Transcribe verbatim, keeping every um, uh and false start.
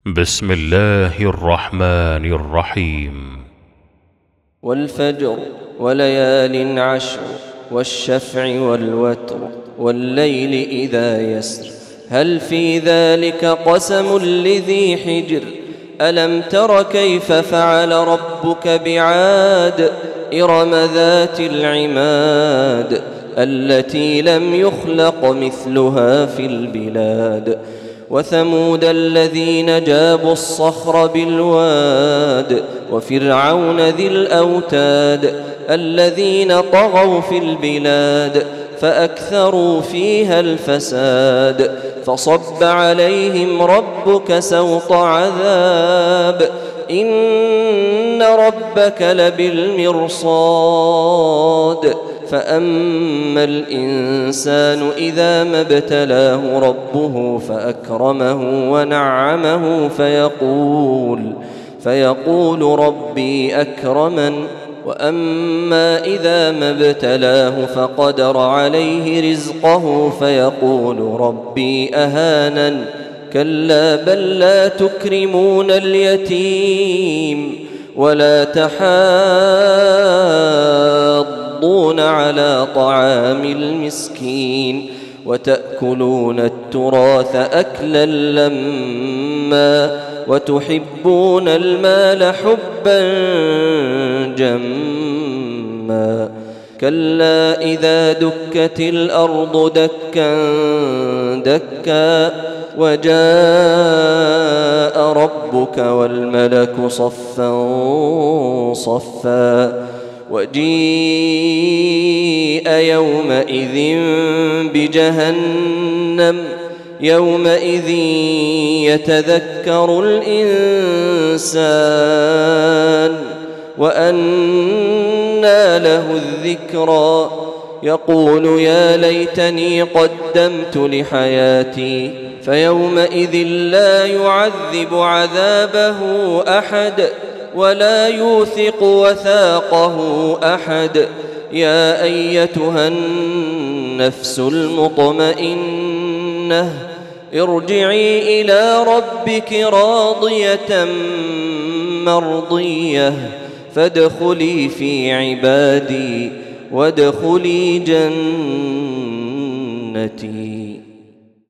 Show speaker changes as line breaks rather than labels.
بسم الله الرحمن الرحيم.
والفجر وليال عشر والشفع والوتر والليل إذا يسر هل في ذلك قسم لذي حجر ألم تر كيف فعل ربك بعاد إرم ذات العماد التي لم يخلق مثلها في البلاد وثمود الذين جابوا الصخر بالواد وفرعون ذي الأوتاد الذين طغوا في البلاد فأكثروا فيها الفساد فصب عليهم ربك سوط عذاب إن ربك لبالمرصاد فأما الإنسان إذا ما ابتلاه ربه فأكرمه ونعمه فيقول فيقول ربي أكرمن وأما إذا ما ابتلاه فقدر عليه رزقه فيقول ربي أهانن كلا بل لا تكرمون اليتيم ولا تحاضون على طعام المسكين وتأكلون التراث أكلا لما وتحبون المال حبا جما كلا إذا دكت الأرض دكا دكا وجاء ربك والملك صفا صفا وجيء يومئذ بجهنم يومئذ يتذكر الإنسان وأنى له الذكرى يقول يا ليتني قدمت لحياتي فيومئذ لا يعذب عذابه أحد ولا يوثق وثاقه أحد يا أيتها النفس المطمئنة ارجعي إلى ربك راضية مرضية فادخلي في عبادي وادخلي جنتي.